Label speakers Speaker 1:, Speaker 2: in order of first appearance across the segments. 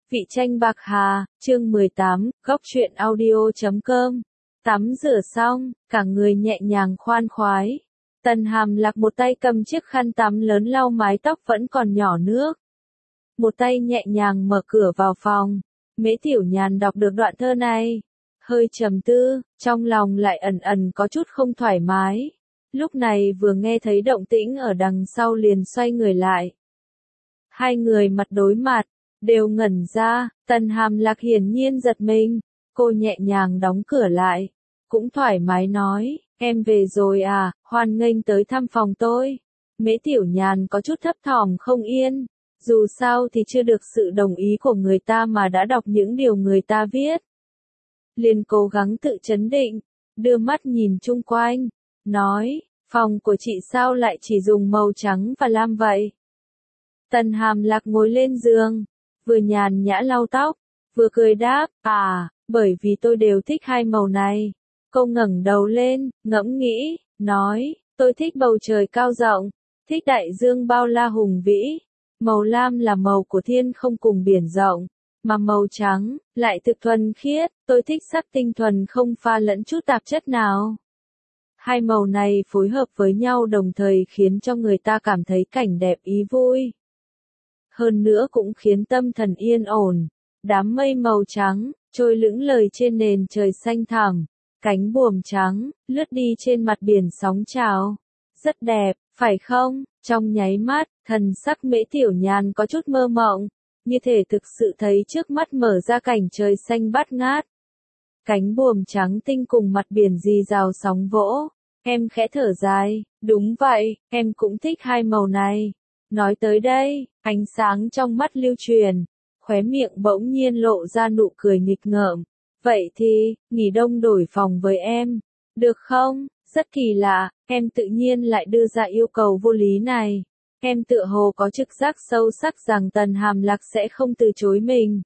Speaker 1: Vị tranh bạc hà, chương 18, góc truyện audio.com. Tắm rửa xong, cả người nhẹ nhàng khoan khoái. Tần Hàm Lạc một tay cầm chiếc khăn tắm lớn lau mái tóc vẫn còn nhỏ nước. Một tay nhẹ nhàng mở cửa vào phòng. Mễ Tiểu Nhàn đọc được đoạn thơ này. Hơi trầm tư, trong lòng lại ẩn ẩn có chút không thoải mái. Lúc này vừa nghe thấy động tĩnh ở đằng sau liền xoay người lại. Hai người mặt đối mặt, đều ngẩn ra, Tần Hàm Lạc hiển nhiên giật mình. Cô nhẹ nhàng đóng cửa lại, cũng thoải mái nói, em về rồi à, hoan nghênh tới thăm phòng tôi. Mễ Tiểu Nhàn có chút thấp thỏm không yên, dù sao thì chưa được sự đồng ý của người ta mà đã đọc những điều người ta viết. Liền cố gắng tự trấn định, đưa mắt nhìn chung quanh, nói, phòng của chị sao lại chỉ dùng màu trắng và lam vậy? Tần Hàm Lạc ngồi lên giường, vừa nhàn nhã lau tóc, vừa cười đáp, bởi vì tôi đều thích hai màu này. Cô ngẩng đầu lên, ngẫm nghĩ, nói, tôi thích bầu trời cao rộng, thích đại dương bao la hùng vĩ. Màu lam là màu của thiên không cùng biển rộng, mà màu trắng lại thực thuần khiết, tôi thích sắc tinh thuần không pha lẫn chút tạp chất nào. Hai màu này phối hợp với nhau đồng thời khiến cho người ta cảm thấy cảnh đẹp ý vui. Hơn nữa cũng khiến tâm thần yên ổn. Đám mây màu trắng, trôi lững lờ trên nền trời xanh thẳm, cánh buồm trắng, lướt đi trên mặt biển sóng trào. Rất đẹp, phải không? Trong nháy mắt, thần sắc Mễ Tiểu Nhàn có chút mơ mộng, như thể thực sự thấy trước mắt mở ra cảnh trời xanh bát ngát. Cánh buồm trắng tinh cùng mặt biển rì rào sóng vỗ, em khẽ thở dài, đúng vậy, em cũng thích hai màu này. Nói tới đây, ánh sáng trong mắt lưu truyền, khóe miệng bỗng nhiên lộ ra nụ cười nghịch ngợm. Vậy thì, nghỉ đông đổi phòng với em, được không? Rất kỳ lạ, em tự nhiên lại đưa ra yêu cầu vô lý này. Em tựa hồ có trực giác sâu sắc rằng Tần Hàm Lạc sẽ không từ chối mình.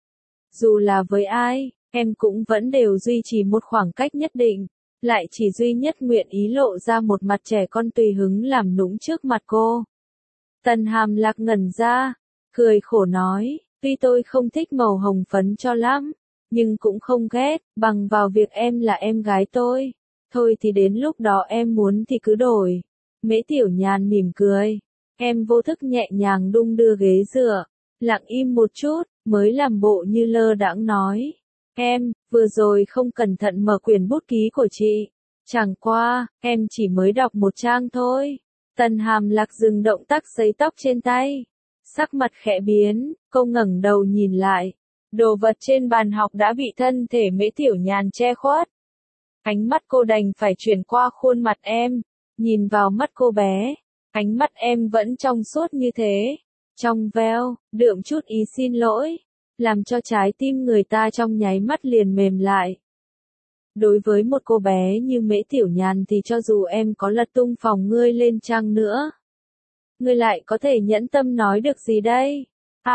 Speaker 1: Dù là với ai, em cũng vẫn đều duy trì một khoảng cách nhất định, lại chỉ duy nhất nguyện ý lộ ra một mặt trẻ con tùy hứng làm nũng trước mặt cô. Tần Hàm Lạc ngẩn ra, cười khổ nói, tuy tôi không thích màu hồng phấn cho lắm, nhưng cũng không ghét, bằng vào việc em là em gái tôi. Thôi thì đến lúc đó em muốn thì cứ đổi. Mễ Tiểu Nhàn mỉm cười, em vô thức nhẹ nhàng đung đưa ghế dựa, lặng im một chút, mới làm bộ như lơ đãng nói. Em, vừa rồi không cẩn thận mở quyển bút ký của chị. Chẳng qua, em chỉ mới đọc một trang thôi. Tần Hàm Lạc dừng động tác sấy tóc trên tay. Sắc mặt khẽ biến, cô ngẩng đầu nhìn lại. Đồ vật trên bàn học đã bị thân thể Mễ Tiểu Nhàn che khuất. Ánh mắt cô đành phải chuyển qua khuôn mặt em. Nhìn vào mắt cô bé. Ánh mắt em vẫn trong suốt như thế. Trong veo, đượm chút ý xin lỗi. Làm cho trái tim người ta trong nháy mắt liền mềm lại. Đối với một cô bé như Mễ Tiểu Nhàn thì cho dù em có lật tung phòng ngươi lên chăng nữa, ngươi lại có thể nhẫn tâm nói được gì đây?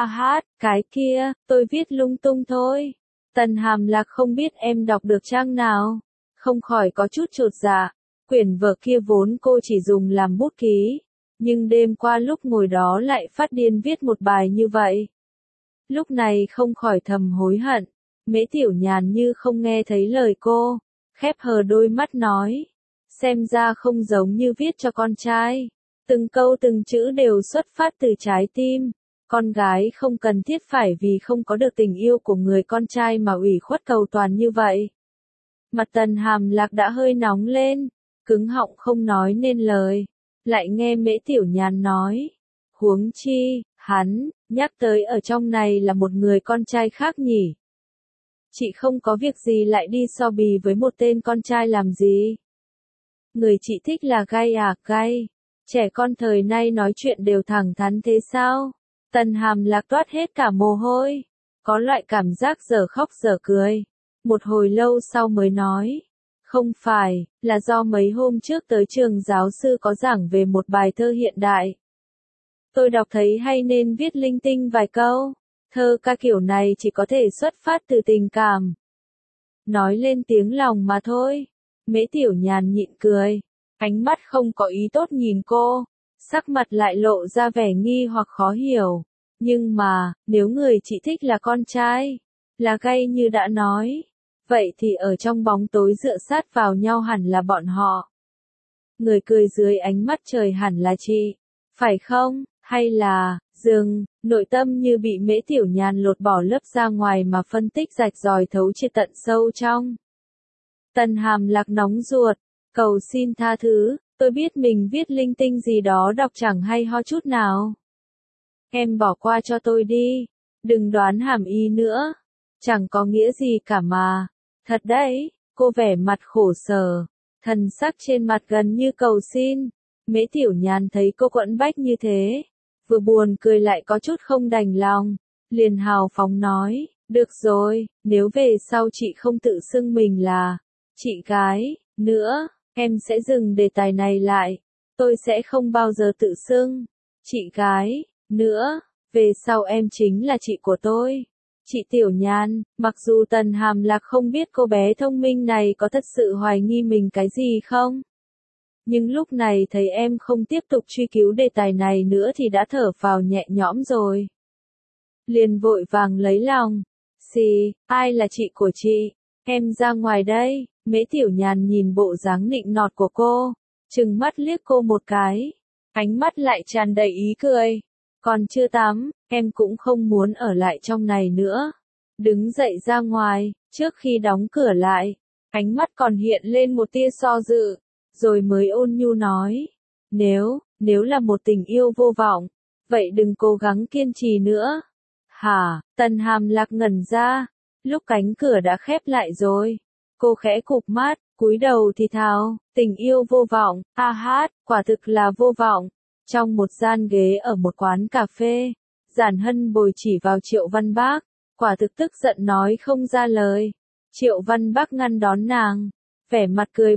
Speaker 1: Cái kia, tôi viết lung tung thôi. Tần Hàm Lạc không biết em đọc được trang nào, không khỏi có chút chột dạ. Quyển vở kia vốn cô chỉ dùng làm bút ký, nhưng đêm qua lúc ngồi đó lại phát điên viết một bài như vậy. Lúc này không khỏi thầm hối hận. Mễ Tiểu Nhàn như không nghe thấy lời cô, khép hờ đôi mắt nói, xem ra không giống như viết cho con trai. Từng câu từng chữ đều xuất phát từ trái tim. Con gái không cần thiết phải vì không có được tình yêu của người con trai mà ủy khuất cầu toàn như vậy. Mặt Tần Hàm Lạc đã hơi nóng lên, cứng họng không nói nên lời. Lại nghe Mễ Tiểu Nhàn nói, huống chi, hắn, nhắc tới ở trong này là một người con trai khác nhỉ. Chị không có việc gì lại đi so bì với một tên con trai làm gì? Người chị thích là gay à, gay. Trẻ con thời nay nói chuyện đều thẳng thắn thế sao? Tần Hàm Lạc toát hết cả mồ hôi. Có loại cảm giác giờ khóc giờ cười. Một hồi lâu sau mới nói. Không phải, là do mấy hôm trước tới trường giáo sư có giảng về một bài thơ hiện đại. Tôi đọc thấy hay nên viết linh tinh vài câu. Thơ ca kiểu này chỉ có thể xuất phát từ tình cảm. Nói lên tiếng lòng mà thôi. Mễ Tiểu Nhàn nhịn cười. Ánh mắt không có ý tốt nhìn cô. Sắc mặt lại lộ ra vẻ nghi hoặc khó hiểu. Nhưng mà, nếu người chị thích là con trai, là gay như đã nói, vậy thì ở trong bóng tối dựa sát vào nhau hẳn là bọn họ. Người cười dưới ánh mắt trời hẳn là chị, phải không? Hay là, dừng, nội tâm như bị Mễ Tiểu Nhàn lột bỏ lớp ra ngoài mà phân tích rạch ròi thấu triệt tận sâu trong. Tần Hàm Lạc nóng ruột, cầu xin tha thứ, tôi biết mình viết linh tinh gì đó đọc chẳng hay ho chút nào. Em bỏ qua cho tôi đi, đừng đoán hàm ý nữa, chẳng có nghĩa gì cả mà. Thật đấy, cô vẻ mặt khổ sở, thần sắc trên mặt gần như cầu xin. Mễ Tiểu Nhàn thấy cô quẫn bách như thế, vừa buồn cười lại có chút không đành lòng, liền hào phóng nói, được rồi, nếu về sau chị không tự xưng mình là chị gái nữa, em sẽ dừng đề tài này lại, tôi sẽ không bao giờ tự xưng chị gái nữa, về sau em chính là chị của tôi. Chị Tiểu Nhàn, mặc dù Tần Hàm Lạc không biết cô bé thông minh này có thật sự hoài nghi mình cái gì không, nhưng lúc này thấy em không tiếp tục truy cứu đề tài này nữa thì đã thở phào nhẹ nhõm rồi. Liền vội vàng lấy lòng. Xì, ai là chị của chị? Em ra ngoài đây. Mễ Tiểu Nhàn nhìn bộ dáng nịnh nọt của cô, trừng mắt liếc cô một cái, ánh mắt lại tràn đầy ý cười. Còn chưa tắm, em cũng không muốn ở lại trong này nữa. Đứng dậy ra ngoài, trước khi đóng cửa lại, ánh mắt còn hiện lên một tia do dự, rồi mới ôn nhu nói, nếu là một tình yêu vô vọng, vậy đừng cố gắng kiên trì nữa. Hả? Tần Hàm Lạc ngẩn ra, lúc cánh cửa đã khép lại rồi. Cô khẽ cụp mắt, cúi đầu thì thào, tình yêu vô vọng, a hát, quả thực là vô vọng. Trong một gian ghế ở một quán cà phê, Giản Hân Bồi chỉ vào Triệu Văn Bác, quả thực tức giận nói không ra lời. Triệu Văn Bác ngăn đón nàng, vẻ mặt cười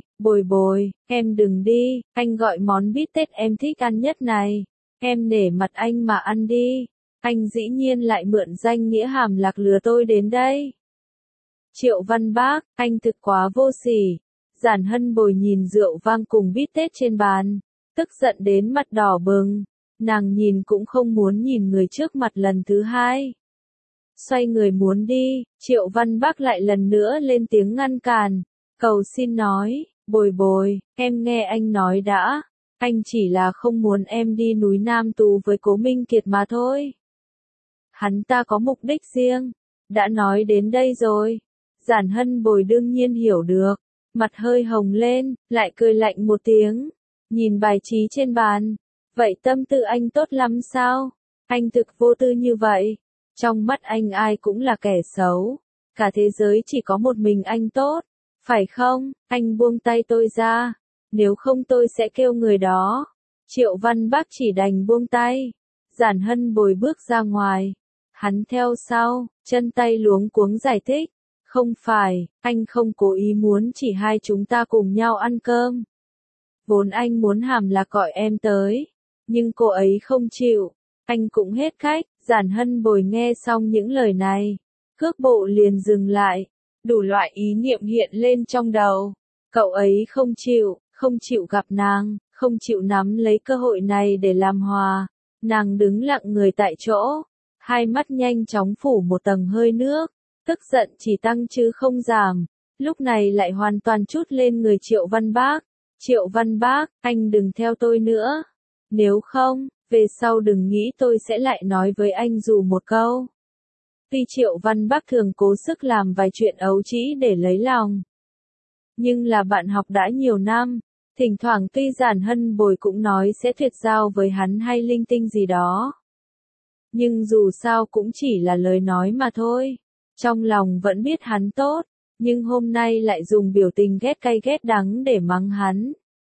Speaker 1: bồi, em đừng đi, anh gọi món bít tết em thích ăn nhất này, em nể mặt anh mà ăn đi, anh dĩ nhiên lại mượn danh nghĩa Hàm Lạc lừa tôi đến đây. Triệu Văn Bác, anh thực quá vô sỉ. Giản Hân Bồi nhìn rượu vang cùng bít tết trên bàn, tức giận đến mặt đỏ bừng, nàng nhìn cũng không muốn nhìn người trước mặt lần thứ hai. Xoay người muốn đi, Triệu Văn Bác lại lần nữa lên tiếng ngăn cản, cầu xin nói, Bồi, em nghe anh nói đã, anh chỉ là không muốn em đi núi Nam Tú với Cố Minh Kiệt mà thôi. Hắn ta có mục đích riêng, đã nói đến đây rồi. Giản Hân Bồi đương nhiên hiểu được, mặt hơi hồng lên, lại cười lạnh một tiếng, nhìn bài trí trên bàn, vậy tâm tư anh tốt lắm sao? Anh thực vô tư như vậy, trong mắt anh ai cũng là kẻ xấu, cả thế giới chỉ có một mình anh tốt, phải không? Anh buông tay tôi ra, nếu không tôi sẽ kêu người đó. Triệu Văn Bác chỉ đành buông tay, Giản Hân Bồi bước ra ngoài, hắn theo sau, chân tay luống cuống giải thích. Không phải, anh không cố ý muốn chỉ hai chúng ta cùng nhau ăn cơm. Vốn anh muốn Hàm Lạc gọi em tới, nhưng cô ấy không chịu, anh cũng hết cách. Giản Hân Bồi nghe xong những lời này, cước bộ liền dừng lại, đủ loại ý niệm hiện lên trong đầu. Cậu ấy không chịu gặp nàng, không chịu nắm lấy cơ hội này để làm hòa. Nàng đứng lặng người tại chỗ, hai mắt nhanh chóng phủ một tầng hơi nước. Tức giận chỉ tăng chứ không giảm, lúc này lại hoàn toàn trút lên người Triệu Văn Bác. Triệu Văn Bác, anh đừng theo tôi nữa. Nếu không, về sau đừng nghĩ tôi sẽ lại nói với anh dù một câu. Tuy Triệu Văn Bác thường cố sức làm vài chuyện ấu trĩ để lấy lòng, nhưng là bạn học đã nhiều năm, thỉnh thoảng tuy Giản Hân Bồi cũng nói sẽ tuyệt giao với hắn hay linh tinh gì đó. Nhưng dù sao cũng chỉ là lời nói mà thôi. Trong lòng vẫn biết hắn tốt, nhưng hôm nay lại dùng biểu tình ghét cay ghét đắng để mắng hắn.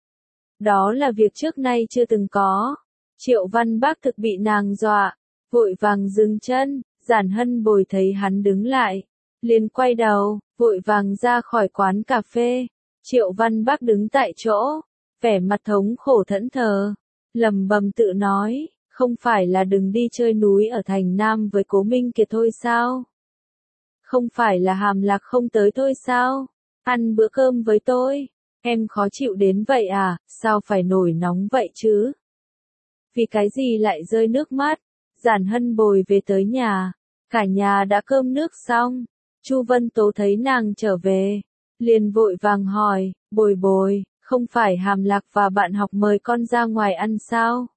Speaker 1: Đó là việc trước nay chưa từng có. Triệu Văn Bác thực bị nàng dọa, vội vàng dừng chân. Giản Hân Bồi thấy hắn đứng lại, liền quay đầu, vội vàng ra khỏi quán cà phê. Triệu Văn Bác đứng tại chỗ, vẻ mặt thống khổ thẫn thờ, lẩm bẩm tự nói, không phải là đừng đi chơi núi ở thành Nam với Cố Minh Kiệt thôi sao? Không phải là Hàm Lạc không tới thôi sao? Ăn bữa cơm với tôi, em khó chịu đến vậy à, sao phải nổi nóng vậy chứ? Vì cái gì lại rơi nước mắt? Giản Hân Bồi về tới nhà, cả nhà đã cơm nước xong. Chu Vân Tố thấy nàng trở về, liền vội vàng hỏi, Bồi Bồi, không phải Hàm Lạc và bạn học mời con ra ngoài ăn sao?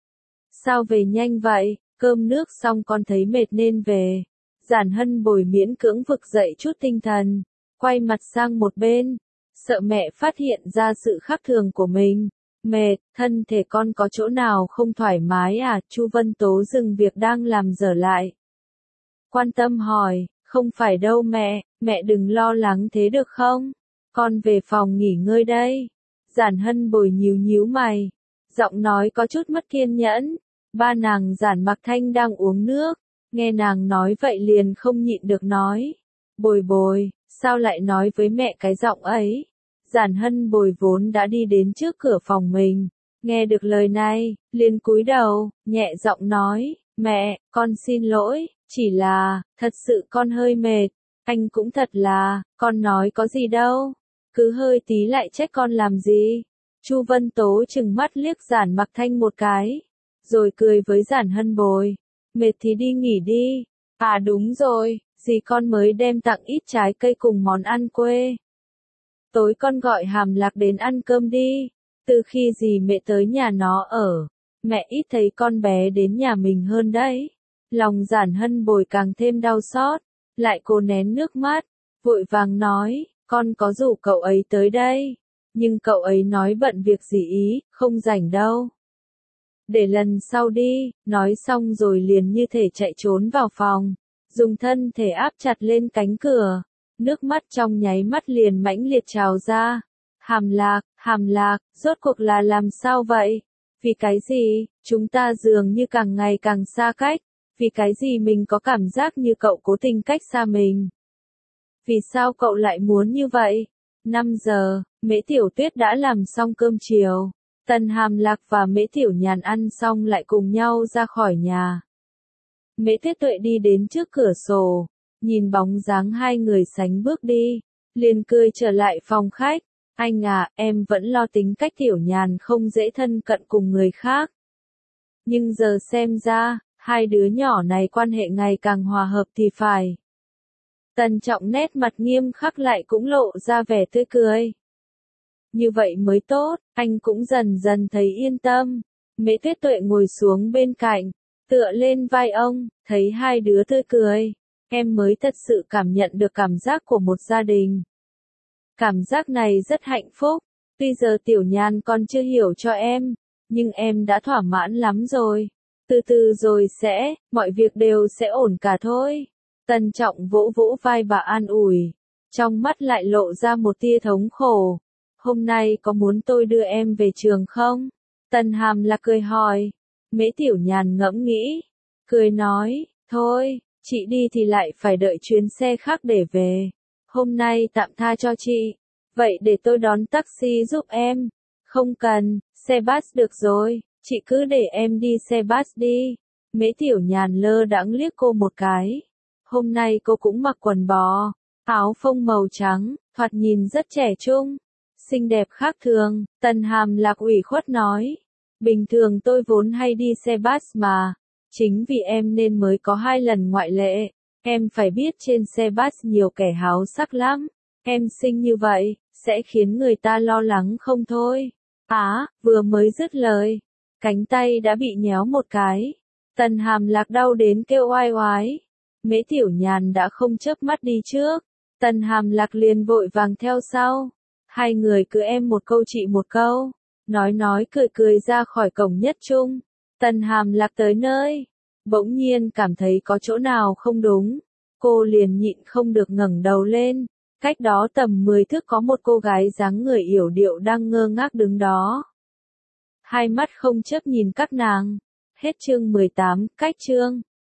Speaker 1: Sao về nhanh vậy, cơm nước xong con thấy mệt nên về. Giản Hân Bồi miễn cưỡng vực dậy chút tinh thần, quay mặt sang một bên, sợ mẹ phát hiện ra sự khác thường của mình. Mệt, thân thể con có chỗ nào không thoải mái à? Chu Vân Tố dừng việc đang làm dở lại. Quan tâm hỏi, không phải đâu mẹ đừng lo lắng thế được không? Con về phòng nghỉ ngơi đây. Giản Hân Bồi nhíu nhíu mày, giọng nói có chút mất kiên nhẫn. Ba nàng Giản Mặc Thanh đang uống nước, nghe nàng nói vậy liền không nhịn được nói. Bồi Bồi, sao lại nói với mẹ cái giọng ấy? Giản Hân Bồi vốn đã đi đến trước cửa phòng mình, nghe được lời này, liền cúi đầu, nhẹ giọng nói, mẹ, con xin lỗi, chỉ là, thật sự con hơi mệt, anh cũng thật là, con nói có gì đâu, cứ hơi tí lại trách con làm gì. Chu Vân Tố trừng mắt liếc Giản Mặc Thanh một cái, rồi cười với Giản Hân Bồi, mệt thì đi nghỉ đi. À đúng rồi, dì con mới đem tặng ít trái cây cùng món ăn quê. Tối con gọi Hàm Lạc đến ăn cơm đi. Từ khi dì mẹ tới nhà nó ở, mẹ ít thấy con bé đến nhà mình hơn đấy. Lòng Giản Hân Bồi càng thêm đau xót, lại cố nén nước mắt, vội vàng nói, con có rủ cậu ấy tới đây, nhưng cậu ấy nói bận việc gì ý, không rảnh đâu. Để lần sau đi, nói xong rồi liền như thể chạy trốn vào phòng, dùng thân thể áp chặt lên cánh cửa. Nước mắt trong nháy mắt liền mãnh liệt trào ra. Hàm Lạc, rốt cuộc là làm sao vậy? Vì cái gì, chúng ta dường như càng ngày càng xa cách? Vì cái gì mình có cảm giác như cậu cố tình cách xa mình? Vì sao cậu lại muốn như vậy? 5 giờ, Mễ Tiểu Tuyết đã làm xong cơm chiều. Tần Hàm Lạc và Mễ Tiểu Nhàn ăn xong lại cùng nhau ra khỏi nhà. Mễ Tuyết Tuệ đi đến trước cửa sổ, nhìn bóng dáng hai người sánh bước đi, liền cười trở lại phòng khách. Anh à, em vẫn lo tính cách Tiểu Nhàn không dễ thân cận cùng người khác. Nhưng giờ xem ra, hai đứa nhỏ này quan hệ ngày càng hòa hợp thì phải. Tần Trọng nét mặt nghiêm khắc lại cũng lộ ra vẻ tươi cười. Như vậy mới tốt, anh cũng dần dần thấy yên tâm. Mễ Tuyết Tuệ ngồi xuống bên cạnh, tựa lên vai ông, thấy hai đứa tươi cười. Em mới thật sự cảm nhận được cảm giác của một gia đình. Cảm giác này rất hạnh phúc. Tuy giờ Tiểu Nhàn còn chưa hiểu cho em, nhưng em đã thỏa mãn lắm rồi. Từ từ rồi mọi việc đều sẽ ổn cả thôi. Tần Trọng vỗ vỗ vai bà an ủi, trong mắt lại lộ ra một tia thống khổ. Hôm nay có muốn tôi đưa em về trường không? Tần Hàm Lạc cười hỏi. Mễ Tiểu Nhàn ngẫm nghĩ, cười nói, thôi, chị đi thì lại phải đợi chuyến xe khác để về. Hôm nay tạm tha cho chị. Vậy để tôi đón taxi giúp em. Không cần, xe bus được rồi, chị cứ để em đi xe bus đi. Mễ Tiểu Nhàn lơ đãng liếc cô một cái. Hôm nay cô cũng mặc quần bò, áo phông màu trắng, thoạt nhìn rất trẻ trung, xinh đẹp khác thường. Tần Hàm Lạc ủy khuất nói, bình thường tôi vốn hay đi xe bus mà, chính vì em nên mới có 2 lần ngoại lệ. Em phải biết trên xe bus nhiều kẻ háo sắc lắm, em xinh như vậy, sẽ khiến người ta lo lắng không thôi. Vừa mới dứt lời, cánh tay đã bị nhéo một cái. Tần Hàm Lạc đau đến kêu oai oái. Mễ Tiểu Nhàn đã không chớp mắt đi trước, Tần Hàm Lạc liền vội vàng theo sau. Hai người cứ em một câu chị một câu, nói cười ra khỏi cổng nhất trung. Tần Hàm Lạc tới nơi, bỗng nhiên cảm thấy có chỗ nào không đúng, cô liền nhịn không được ngẩng đầu lên. Cách đó tầm 10 thước có một cô gái dáng người yểu điệu đang ngơ ngác đứng đó. Hai mắt không chớp nhìn các nàng. Hết chương 18, cách chương.